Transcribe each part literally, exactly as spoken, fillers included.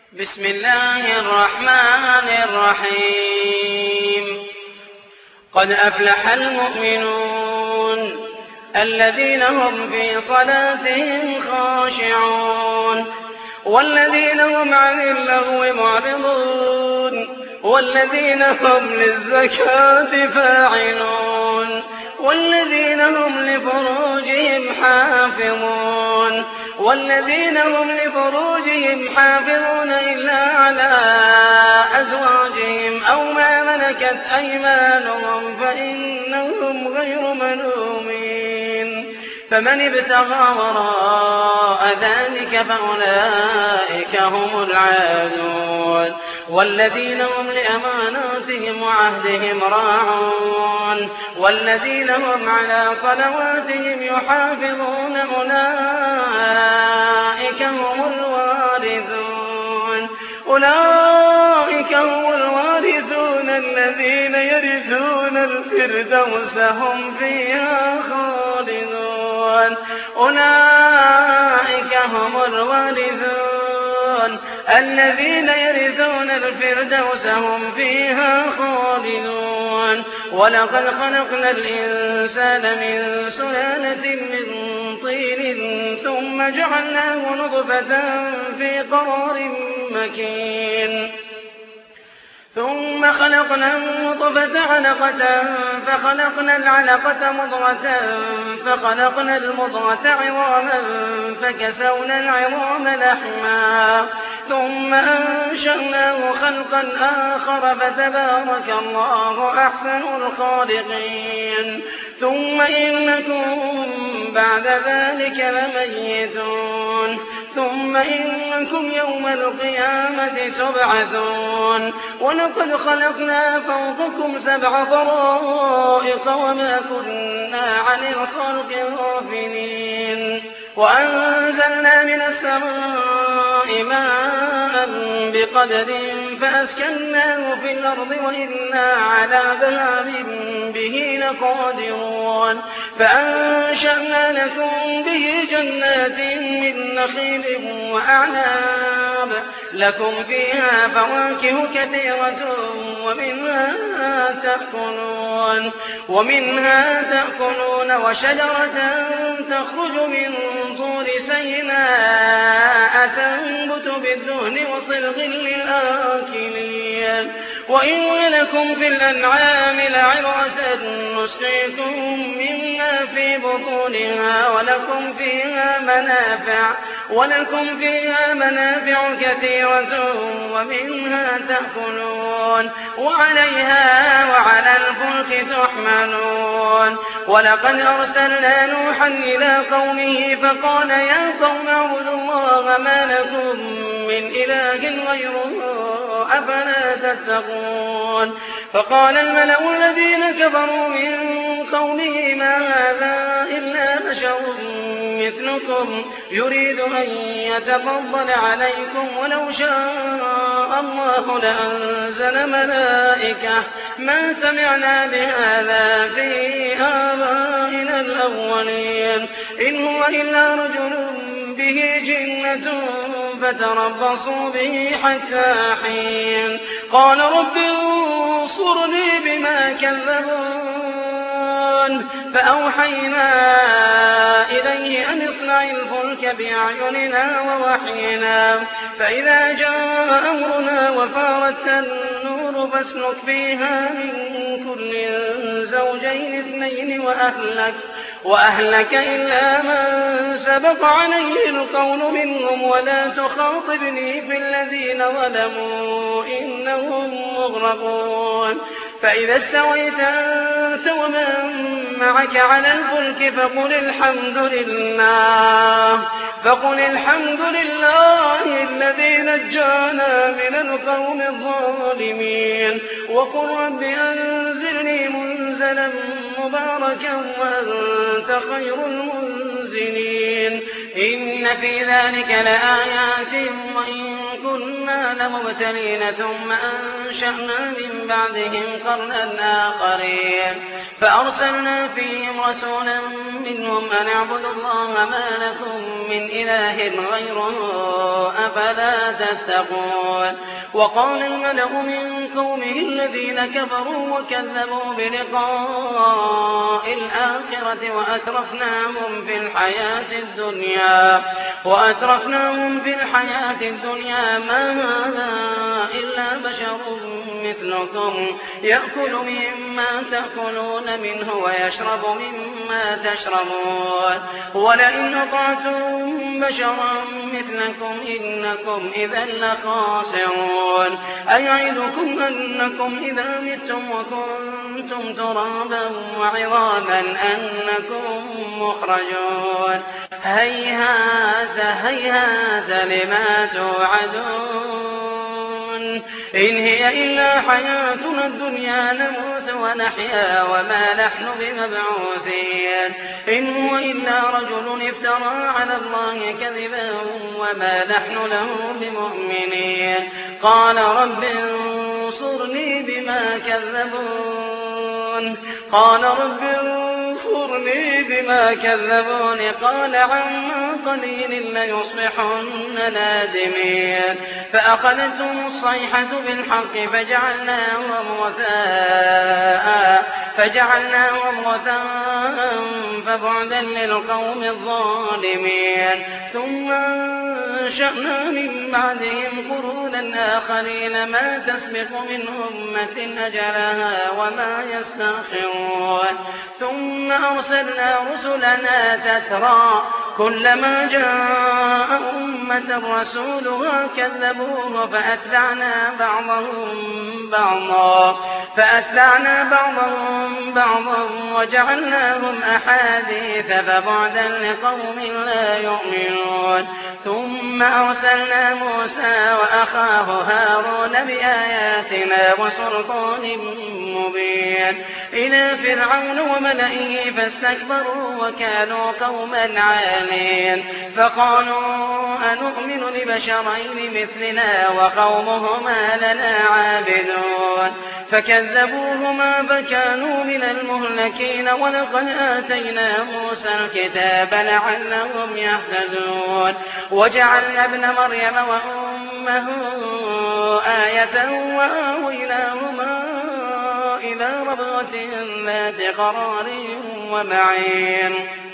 بسم الله الرحمن الرحيم قد أفلح المؤمنون الذين هم في صلاتهم خاشعون والذين هم عن اللغو معرضون والذين هم للزكاة فاعلون والذين هم لفروجهم حافظون والذين هم لفروجهم حافظون إلا على أزواجهم أو ما ملكت أيمانهم فإنهم غير ملومين فمن ابتغى وراء ذلك فأولئك هم العادون والذين هم لأماناتهم وعهدهم راعون والذين هم على صلواتهم يحافظون أولئك هم الوارثون أولئك هم الوارثون الذين يرثون الفردوس هم فيها خالدون أولئك هم الوارثون الذين يرثون الفردوس هم فيها خالدون ولقد خلقنا الإنسان من سلالة من طين ثم جعلناه نطفة في قرار مكين ثم خلقنا النطفة علقة فخلقنا العلقة مضغة فخلقنا المضغة عظاما فكسونا العظام لحما ثم أنشأناه خلقا آخر فتبارك الله أحسن الخالقين ثم إنكم بعد ذلك لميتون ثم إنكم يوم القيامة تبعثون ولقد خلقنا فوقكم سبع طرائق وما كنا عن الخلق غافلين وأنزلنا من السماء ماء بقدر فأسكناه في الأرض وإنا على ذهاب به لقادرون فأنشأنا لكم به جنات من نخيل وأعناب لكم فيها فواكه كثيرة ومنها تأكلون ومنها تأكلون وشجرة تخرج من طور سيناء تنبت بالدهن وصلغ للآكلين وإن لكم في الأنعام لعبرة نسقيكم مما في بطونها ولكم فيها منافع ولكم فيها منافع كثيرة ومنها تأكلون وعليها وعلى الفلك تحملون ولقد أرسلنا نوحا إلى قومه فقال يا قوم اعبدوا الله ما لكم من إله غيره أفلا تتقون فقال الملأ الذين كفروا من قومه ما هذا إلا بشر مثلكم يريد أن يتفضل عليكم ولو شاء الله لأنزل ملائكة ما سمعنا بهذا في آبائنا الأولين إن هو إلا رجل به جنة فتربصوا به حتى حين قال رب انصرني بما كذبون فأوحينا إليه أن اصنع الفلك بأعيننا ووحينا فإذا جاء أمرنا وفارت النور فاسلك فيها من كل زوجين اثنين وأهلك وأهلك إلا من سبق عليه القول منهم ولا تخاطبني في الذين ظلموا إنهم مغرقون فإذا استويت أنت ومن معك على الفلك فقل الحمد لله فقل الحمد لله الذي نجانا من القوم الظالمين وقل رب أنزلني منزلا مباركا وأنت خير المنزلين إن في ذلك لآيات وإن كنا لمبتلين ثم أنشأنا من بعدهم قرنا آخرين فأرسلنا فيهم رسولا منهم أن اعبدوا الله ما لكم من إله غيره أفلا تتقون وقال الملأ من قومه الذين كفروا وكذبوا بلقاء الآخرة وأترفناهم في الحياة الدنيا وأترفناهم في الحياة الدنيا ما هذا إلا بشر مثلكم يأكل مما تأكلون منه ويشرب مما تشربون ولئن أطعتم بشرا مثلكم إنكم إذا لخاسرون أيعدكم أنكم إذا متم وكنتم ترابا وعظاما أنكم مخرجون هيهات هيهات لما توعدون إن هي إلا حياتنا الدنيا نموت ونحيا وما نحن بمبعوثين إن هو إلا رجل افترى على الله كذبا وما نحن له بمؤمنين قال رب انصرني بما كذبون قال رب انصرني بما كذبون قال عما قليل ليصبحن نادمين فأخذتهم الصيحة بالحق فجعلناهم غثاء فجعلناهم غثاء فبعدا للقوم الظالمين ثم أنشأنا من بعدهم قرونا آخرين ما تسبق من أمة أجلها وما يستأخرون ثم أرسلنا رسلنا تترى كلما جاء أمة رسولها كذبوه فأتبعنا بعضهم بعضا فأتبعنا بعضهم بعضا وجعلناهم أحاديث فبعدا لقوم لا يؤمنون ثم أرسلنا موسى وأخاه هارون بآياتنا وسلطان مبين إلى فرعون وملئه فاستكبروا وكانوا قوما عالين فقالوا أنؤمن لبشرين مثلنا وقومهما لنا عابدون فكذبوهما فكانوا من المهلكين ولقد آتينا موسى الكتاب لعلهم يهتدون وجعلنا ابن مريم وأمه آية وآويناهما إلى ربوة ذات قرار ومعين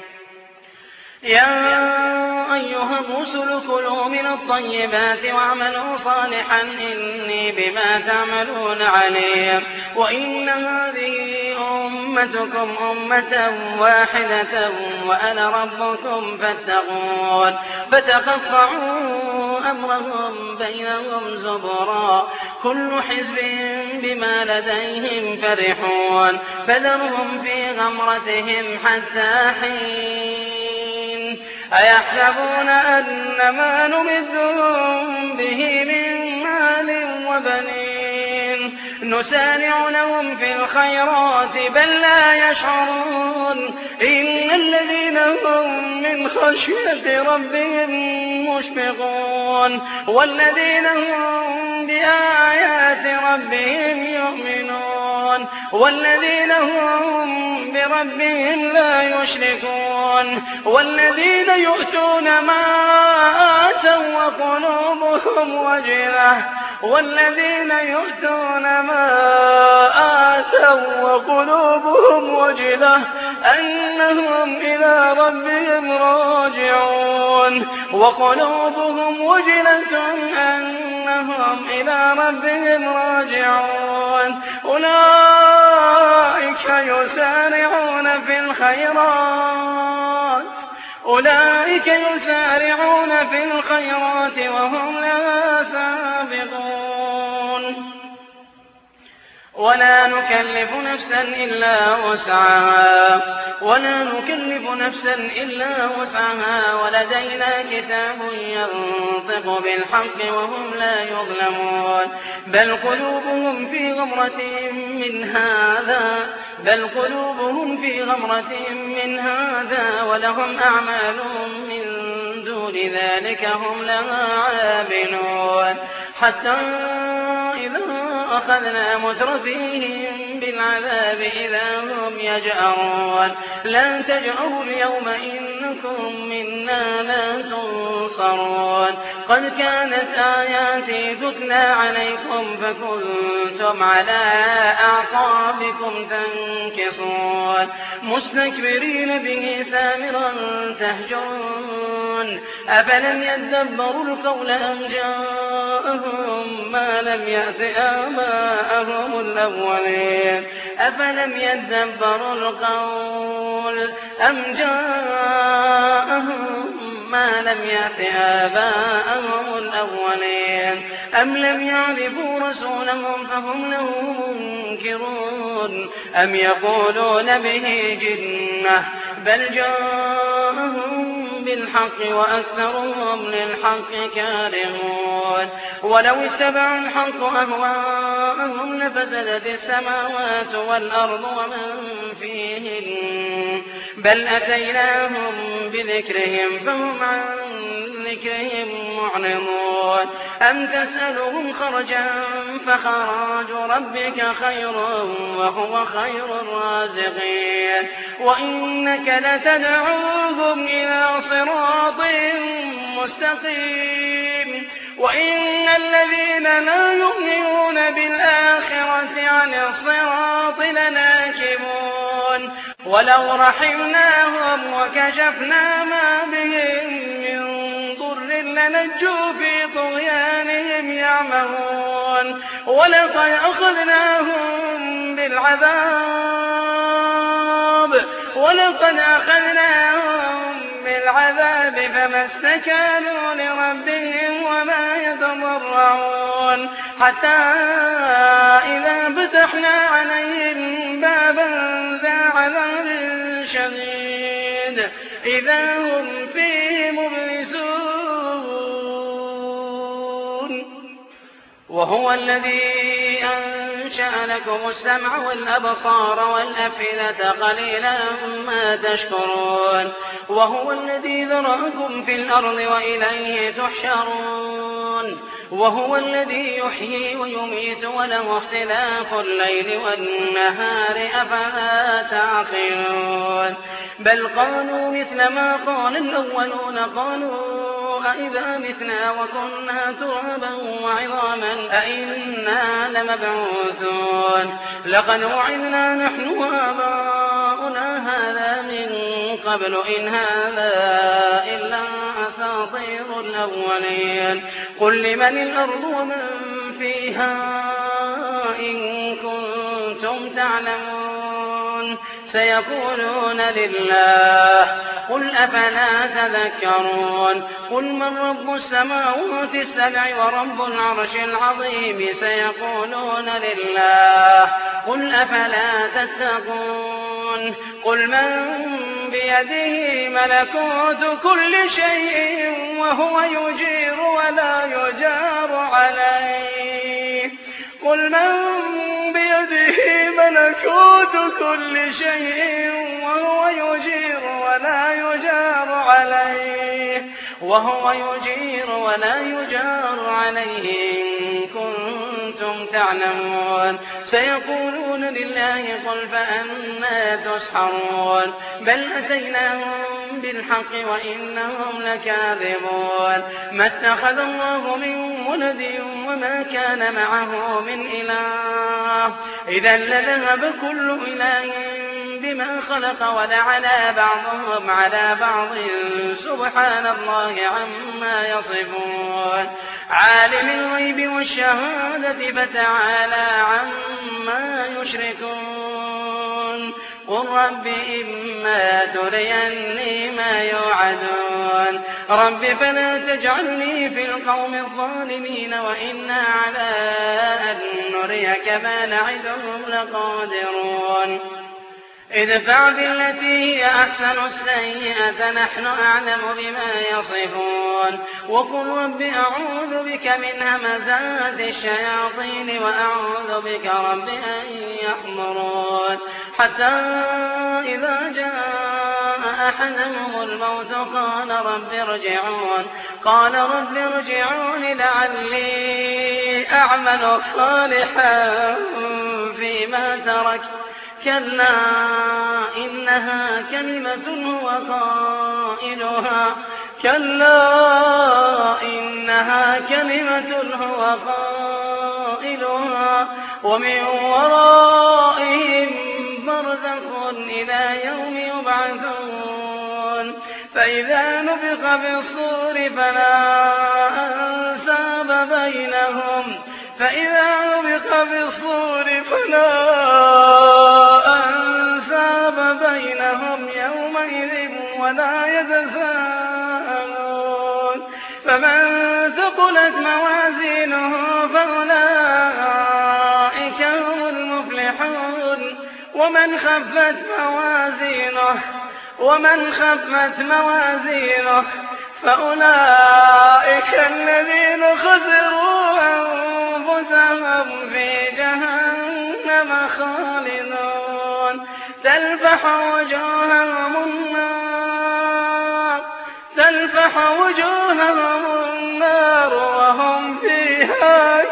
يا أيها الرسل كلوا من الطيبات واعملوا صالحا إني بما تعملون عليم وإن هذه أمتكم أمة واحدة وأنا ربكم فاتقون فتقطعوا أمرهم بينهم زبرا كل حزب بما لديهم فرحون فذرهم في غمرتهم حتى حين أيحسبون أن ما نمدهم به من مال وبنين نسارع لهم في الخيرات بل لا يشعرون إن الذين هم من خشية ربهم مشفقون والذين هم بآيات ربهم يؤمنون والذين هم بربهم لا يشركون والذين يؤتون ما آتوا وقلوبهم وجلة والذين يؤتون ما آتوا وقلوبهم وجلة أنهم إلى ربهم راجعون وقلوبهم وجلة أنهم إلى ربهم راجعون أولئك يسارعون في الخيرات أولئك يسارعون في الخيرات وهم لا سابقون ولا نكلف نفسا إلا وسعها ولا نكلف نفسا إلا وسعها ولدينا كتاب ينطق بالحق وهم لا يظلمون بل قلوبهم في غمرة من هذا بل قلوبهم في غمرة من هذا ولهم أعمال من دون ذلك هم لها عابدون حتى إذا أخذنا مترفيهم بالعذاب إذا هم يجأرون لا تجأروا اليوم إنكم منا لا تنصرون قد كانت آياتي تتلى عليكم فكنتم على أعقابكم تنكصون مستكبرين به سامرا تهجرون أفلم يدبروا القول أم جاءهم ما لم يأت آباءهم الأولين أفلم يدبروا القول أم جاءهم ما لم يأت آباءهم الأولين أم لم يعرفوا رسولهم فهم له منكرون أم يقولون به جنة بل جاءهم بالحق وأكثرهم للحق كارهون ولو اتبعوا الحق أهواءهم لفسدت السماوات والأرض ومن فيهن بل أتيناهم بذكرهم فهم عن ذكرهم معرضون أم تسألهم خرجا فخراج ربك خير وهو خير الرازقين وإنك لتدعوهم إلى صراط مستقيم وإن الذين لا يؤمنون بالآخرة عن الصراط لناكبون ولو رحمناهم وكشفنا ما بهم من ضر لنجوا في طغيانهم يعمهون ولقد أخذناهم بالعذاب ولقد أخذناهم بالعذاب فما استكانوا لربهم وما يتضرعون حتى إذا فتحنا عليهم بابا ذا عذاب شديد إذا هم فيه مبلسون وهو الذي أنشأ لكم السمع والأبصار والأفئدة قليلا ما تشكرون وهو الذي ذرأكم في الأرض وإليه تحشرون وهو الذي يحيي ويميت وله اختلاف الليل والنهار أفلا تعقلون بل قالوا مثل ما قال الأولون قالوا أئذا متنا وكنا ترابا وعظاما أئنا لمبعوثون لقد وعدنا نحن وآباؤنا هذا من قبل إن هذا إلا أساطير الأولين قل لمن الأرض ومن فيها إن كنتم تعلمون سيقولون لله قل أفلا تذكرون قل من رب السماوات السبع ورب العرش العظيم سيقولون لله قل أفلا تتقون قل من بيده ملكوت كل شيء وهو يجير ولا يجار عليه قل من بيده ملكوت كل شيء وهو يجير ولا يجار عليه وهو يجير ولا يجار عليه إن كنتم تعلمون سيقولون لله قل فأنى تسحرون بل أتيناهم بالحق وإنهم لكاذبون ما اتخذ الله من ولد وما كان معه من إله إذا لذهب كل إله بما خلق ولعلى بعضهم على بعض سبحان الله عما يصفون عالم الغيب والشهادة فتعالى عما يشركون قل رب إما تريني ما يوعدون رب فلا تجعلني في القوم الظالمين وإنا على أن نريك ما نعدهم لقادرون ادفع بالتي هي أحسن السيئة نحن أعلم بما يصفون وقل رب أعوذ بك من همزات الشياطين وأعوذ بك رب أن يحضرون حتى إذا جاء أحدهم الموت قال رب ارجعون قال رب ارجعون لعلي أعمل صالحا فيما ترك كلا إنها كلمة هو قائلها كلا إنها كلمة هو قائلها ومن ورائهم برزخ إلى يوم يبعثون فإذا نفخ في الصور فلا أنساب بينهم فإذا نفخ في الصور فلا أنساب بينهم يومئذ ولا يتساءلون فمن ثقلت موازينه فأولئك هم المفلحون ومن خفت موازينه ومن خفت موازينه فأولئك الذين خسروا أنفسهم في جهنم خالدون تلفح وجوههم النار تلفح وجوههم النار وهم فيها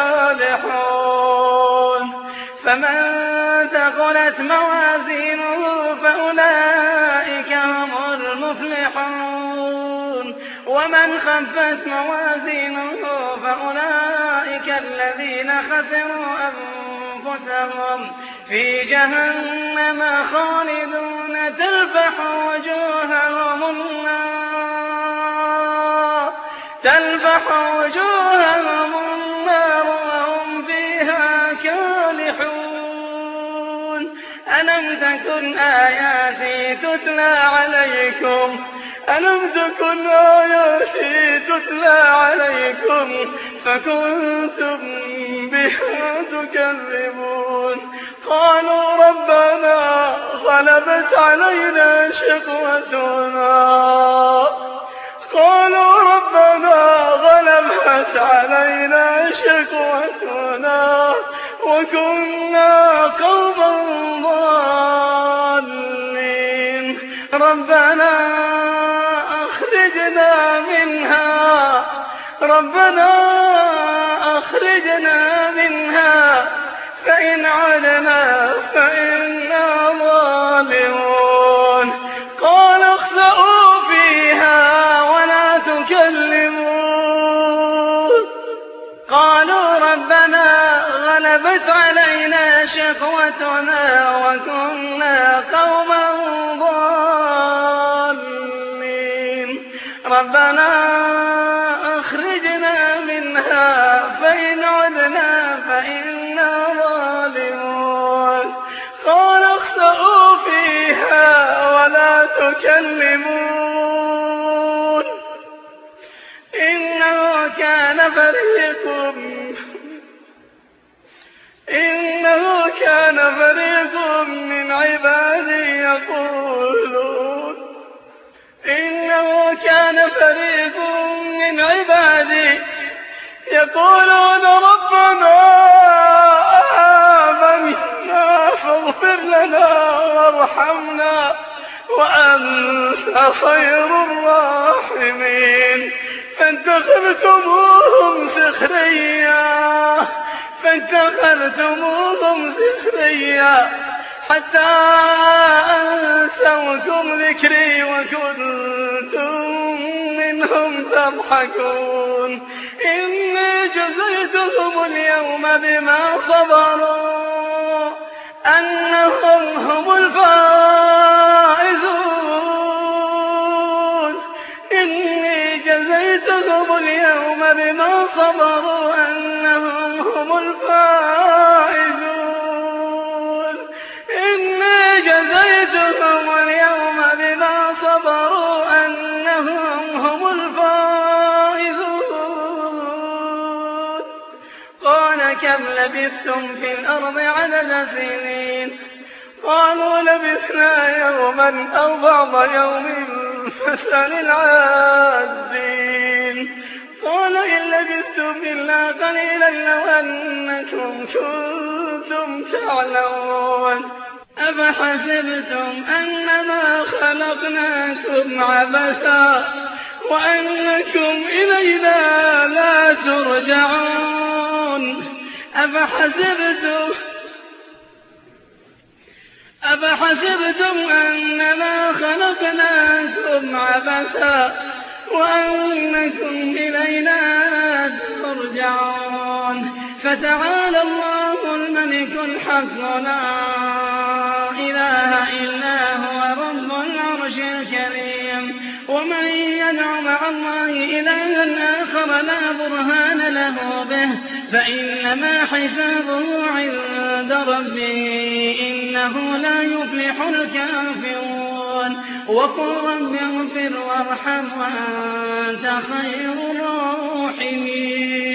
كالحون فمن ثقلت موازينه فأولئك هم المفلحون ومن خفت موازينه فأولئك الذين خسروا أنفسهم في جهنم خالدون تلفح وجوههم النار تلفح وجوههم النار وهم فيها كالحون ألم تكن آياتي تتلى عليكم ألم تكن آياتي تتلى عليكم فكنتم بها تكذبون قالوا ربنا غلبت علينا شقوتنا قالوا ربنا غلبت علينا شقوتنا وكنا قوما ضالين ربنا أخرجنا منها ربنا أخرجنا منها فإن عدنا فإنا ظالمون قال اخسئوا فيها ولا تكلمون قالوا ربنا غلبت علينا شقوتنا وكنا قوما ضالين ربنا أخرجنا منها فإن عدنا فإنا ظالمون قال اخسئوا فيها ولا تكلمون إنه كان فريق إنه كان فريق من عبادي يقولون إنه كان فريق من عبادي يقولون ربنا آمنا فاغفر لنا وارحمنا وأنت خير الراحمين فاتخذتموهم سخريا فاتخذتموهم سخريا حتى أنسوكم ذكري وكنتم منهم تضحكون إني جزيتهم اليوم بما صبروا أنهم هم الفائزون إني جزيتهم اليوم بما صبروا أنهم هم الفائزون إني جزيتهم اليوم بما صبروا أنهم هم الفائزون قال كم لبثتم في الأرض عدد سنين قالوا لبثنا يوما أو بعض يوم فاسأل العادين قال إن لبثتم إلا قليلا لو أنكم كنتم تعلمون أفحسبتم أنما خلقناكم عبثا وأنكم إلينا لا ترجعون أفحسبتم أفحسبتم أنما خلقناكم عبثا وأنكم إلينا ترجعون فتعالى الله الملك الحق لا إله إلا هو رب العرش الكريم ومن يدع مع الله إلها آخر لا برهان له به فإنما حسابه عند ربه إنه لا يفلح الكافرون وقل رب اغفر وارحم وأنت خير الراحمين